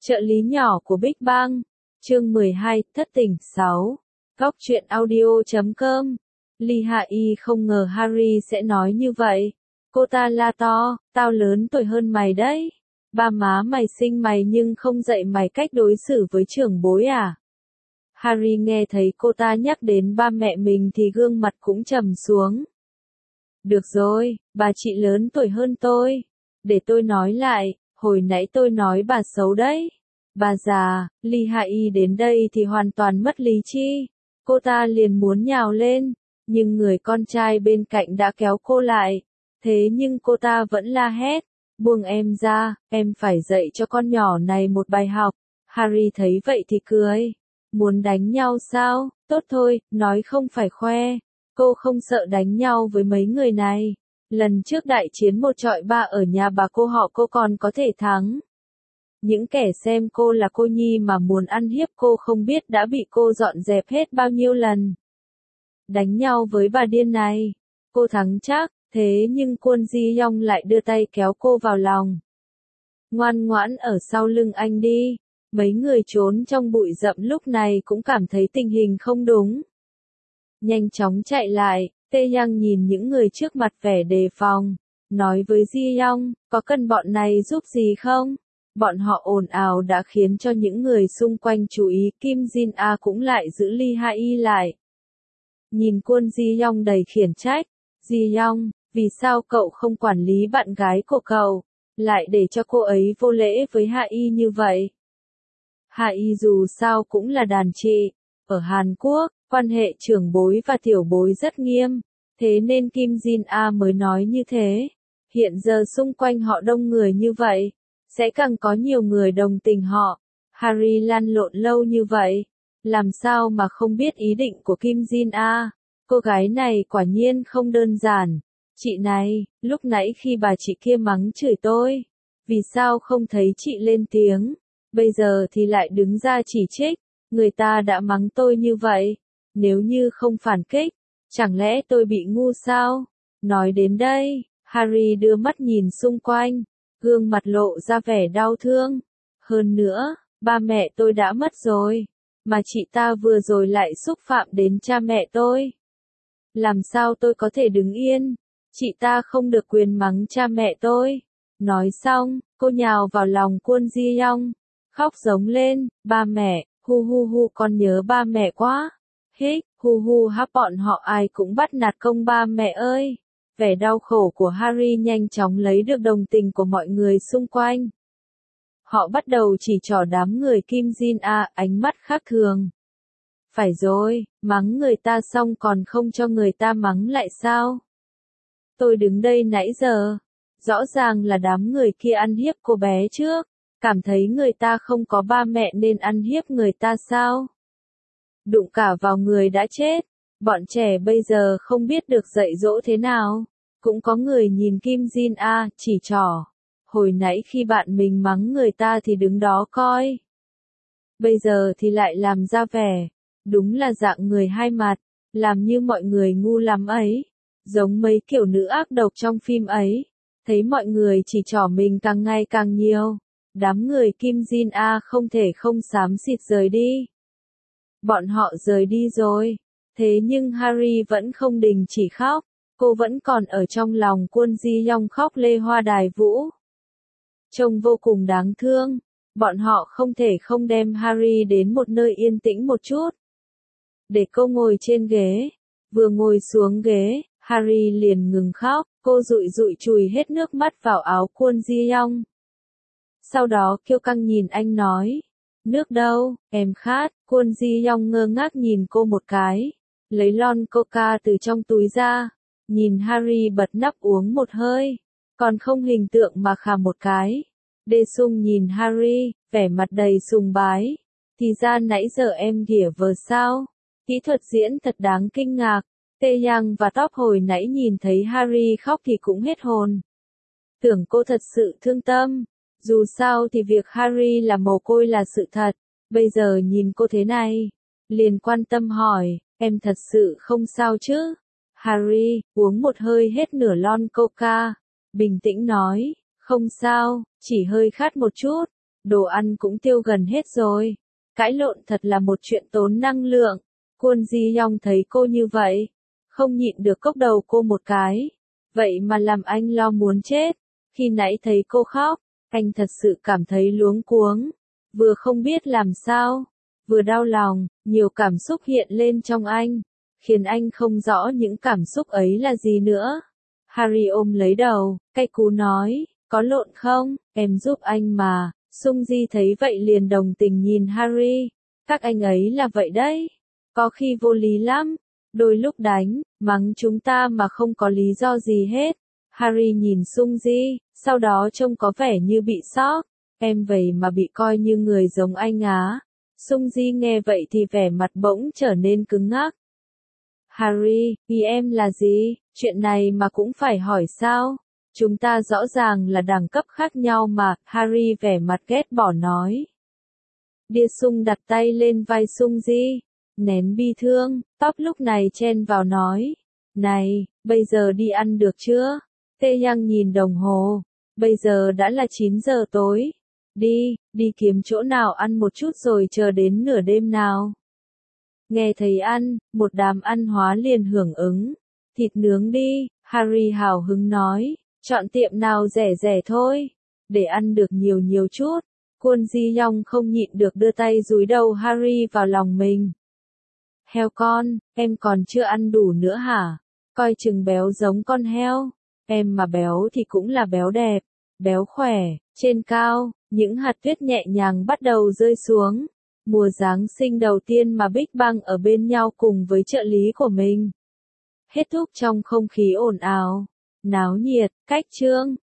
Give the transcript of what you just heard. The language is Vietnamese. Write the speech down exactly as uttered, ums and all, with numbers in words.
Trợ lý nhỏ của Big Bang, chương mười hai, thất tình, sáu. Góc truyện audio chấm com. Lee Hạ-y không ngờ Harry sẽ nói như vậy. Cô ta la to, tao lớn tuổi hơn mày đấy. Ba má mày sinh mày nhưng không dạy mày cách đối xử với trưởng bối à? Harry nghe thấy cô ta nhắc đến ba mẹ mình thì gương mặt cũng trầm xuống. Được rồi, bà chị lớn tuổi hơn tôi. Để tôi nói lại, hồi nãy tôi nói bà xấu đấy. Bà già. Lee Hạ-y đến đây thì hoàn toàn mất lý trí. Cô ta liền muốn nhào lên, nhưng người con trai bên cạnh đã kéo cô lại. Thế nhưng cô ta vẫn la hét, buông em ra, em phải dạy cho con nhỏ này một bài học. Harry thấy vậy thì cười. Muốn đánh nhau sao? Tốt thôi, nói không phải khoe. Cô không sợ đánh nhau với mấy người này. Lần trước đại chiến một trọi ba ở nhà bà cô họ cô còn có thể thắng. Những kẻ xem cô là cô nhi mà muốn ăn hiếp cô không biết đã bị cô dọn dẹp hết bao nhiêu lần. Đánh nhau với bà điên này, cô thắng chắc, thế nhưng Kwon Ji Young lại đưa tay kéo cô vào lòng. Ngoan ngoãn ở sau lưng anh đi. Mấy người trốn trong bụi rậm lúc này cũng cảm thấy tình hình không đúng. Nhanh chóng chạy lại, Tae Young nhìn những người trước mặt vẻ đề phòng, nói với Ji Young, có cần bọn này giúp gì không? Bọn họ ồn ào đã khiến cho những người xung quanh chú ý. Kim Jin A cũng lại giữ Lee Hạ-y lại. Nhìn Kwon Ji Young đầy khiển trách, Ji Young, vì sao cậu không quản lý bạn gái của cậu, lại để cho cô ấy vô lễ với Hạ-y như vậy? Hạ-y dù sao cũng là đàn chị. Ở Hàn Quốc, quan hệ trưởng bối và tiểu bối rất nghiêm, thế nên Kim Jin A mới nói như thế. Hiện giờ xung quanh họ đông người như vậy, sẽ càng có nhiều người đồng tình họ. Harry lăn lộn lâu như vậy, làm sao mà không biết ý định của Kim Jin A? Cô gái này quả nhiên không đơn giản. Chị này, lúc nãy khi bà chị kia mắng chửi tôi, vì sao không thấy chị lên tiếng? Bây giờ thì lại đứng ra chỉ trích, người ta đã mắng tôi như vậy, nếu như không phản kích, chẳng lẽ tôi bị ngu sao? Nói đến đây, Harry đưa mắt nhìn xung quanh, gương mặt lộ ra vẻ đau thương. Hơn nữa, ba mẹ tôi đã mất rồi, mà chị ta vừa rồi lại xúc phạm đến cha mẹ tôi. Làm sao tôi có thể đứng yên? Chị ta không được quyền mắng cha mẹ tôi. Nói xong, cô nhào vào lòng Kwon Ji Young, khóc giống lên, ba mẹ, hu hu hu con nhớ ba mẹ quá. Hích, hu hu háp bọn họ ai cũng bắt nạt công ba mẹ ơi. Vẻ đau khổ của Harry nhanh chóng lấy được đồng tình của mọi người xung quanh. Họ bắt đầu chỉ trỏ đám người Kim Jin A ánh mắt khác thường. Phải rồi, mắng người ta xong còn không cho người ta mắng lại sao? Tôi đứng đây nãy giờ, rõ ràng là đám người kia ăn hiếp cô bé trước, cảm thấy người ta không có ba mẹ nên ăn hiếp người ta sao? Đụng cả vào người đã chết, bọn trẻ bây giờ không biết được dạy dỗ thế nào. Cũng có người nhìn Kim Jin A chỉ trỏ. Hồi nãy khi bạn mình mắng người ta thì đứng đó coi. Bây giờ thì lại làm ra vẻ. Đúng là dạng người hai mặt, làm như mọi người ngu lắm ấy. Giống mấy kiểu nữ ác độc trong phim ấy. Thấy mọi người chỉ trỏ mình càng ngày càng nhiều. Đám người Kim Jin A không thể không xám xịt rời đi. Bọn họ rời đi rồi. Thế nhưng Harry vẫn không đình chỉ khóc. Cô vẫn còn ở trong lòng Kwon Ji Young khóc lê hoa đài vũ. Trông vô cùng đáng thương. Bọn họ không thể không đem Harry đến một nơi yên tĩnh một chút. Để cô ngồi trên ghế. Vừa ngồi xuống ghế, Harry liền ngừng khóc. Cô dụi dụi chùi hết nước mắt vào áo Kwon Ji Young. Sau đó kiêu căng nhìn anh nói. Nước đâu, em khát. Kwon Ji Young ngơ ngác nhìn cô một cái. Lấy lon coca từ trong túi ra. Nhìn Harry bật nắp uống một hơi, còn không hình tượng mà khà một cái. Đê Sung nhìn Harry, vẻ mặt đầy sùng bái. Thì ra nãy giờ em ghỉa vờ sao? Kỹ thuật diễn thật đáng kinh ngạc. Tae Young và Top hồi nãy nhìn thấy Harry khóc thì cũng hết hồn. Tưởng cô thật sự thương tâm. Dù sao thì việc Harry là mồ côi là sự thật. Bây giờ nhìn cô thế này, liền quan tâm hỏi, em thật sự không sao chứ? Harry, uống một hơi hết nửa lon coca, bình tĩnh nói, không sao, chỉ hơi khát một chút. đồ ăn cũng tiêu gần hết rồi. Cãi lộn thật là một chuyện tốn năng lượng. Kwon Ji Young thấy cô như vậy, không nhịn được cốc đầu cô một cái. Vậy mà làm anh lo muốn chết. Khi nãy thấy cô khóc, anh thật sự cảm thấy luống cuống. Vừa không biết làm sao, vừa đau lòng, nhiều cảm xúc hiện lên trong anh, khiến anh không rõ những cảm xúc ấy là gì nữa. Harry ôm lấy đầu, cay cú nói, có lộn không, em giúp anh mà. Sung Ji thấy vậy liền đồng tình nhìn Harry, các anh ấy là vậy đấy, có khi vô lý lắm, đôi lúc đánh, mắng chúng ta mà không có lý do gì hết. Harry nhìn Sung Ji, sau đó trông có vẻ như bị sốc, em vậy mà bị coi như người giống anh á. Sung Ji nghe vậy thì vẻ mặt bỗng trở nên cứng ngắc. Harry, ý em là gì, chuyện này mà cũng phải hỏi sao? Chúng ta rõ ràng là đẳng cấp khác nhau mà, Harry vẻ mặt ghét bỏ nói. Đia Sung đặt tay lên vai Sung Ji, nén bi thương, Top lúc này chen vào nói. Này, bây giờ đi ăn được chưa? Tae Young nhìn đồng hồ, bây giờ đã là chín giờ tối. Đi, đi kiếm chỗ nào ăn một chút rồi chờ đến nửa đêm nào. Nghe thấy ăn, một đám ăn hóa liền hưởng ứng. Thịt nướng đi, Harry hào hứng nói, chọn tiệm nào rẻ rẻ thôi, để ăn được nhiều nhiều chút. Kwon Ji Young không nhịn được đưa tay dúi đầu Harry vào lòng mình. Heo con, em còn chưa ăn đủ nữa hả? Coi chừng béo giống con heo. Em mà béo thì cũng là béo đẹp, béo khỏe. Trên cao, những hạt tuyết nhẹ nhàng bắt đầu rơi xuống. Mùa Giáng sinh đầu tiên mà Big Bang ở bên nhau cùng với trợ lý của mình. Hết thúc trong không khí ồn ào, náo nhiệt, cách chương.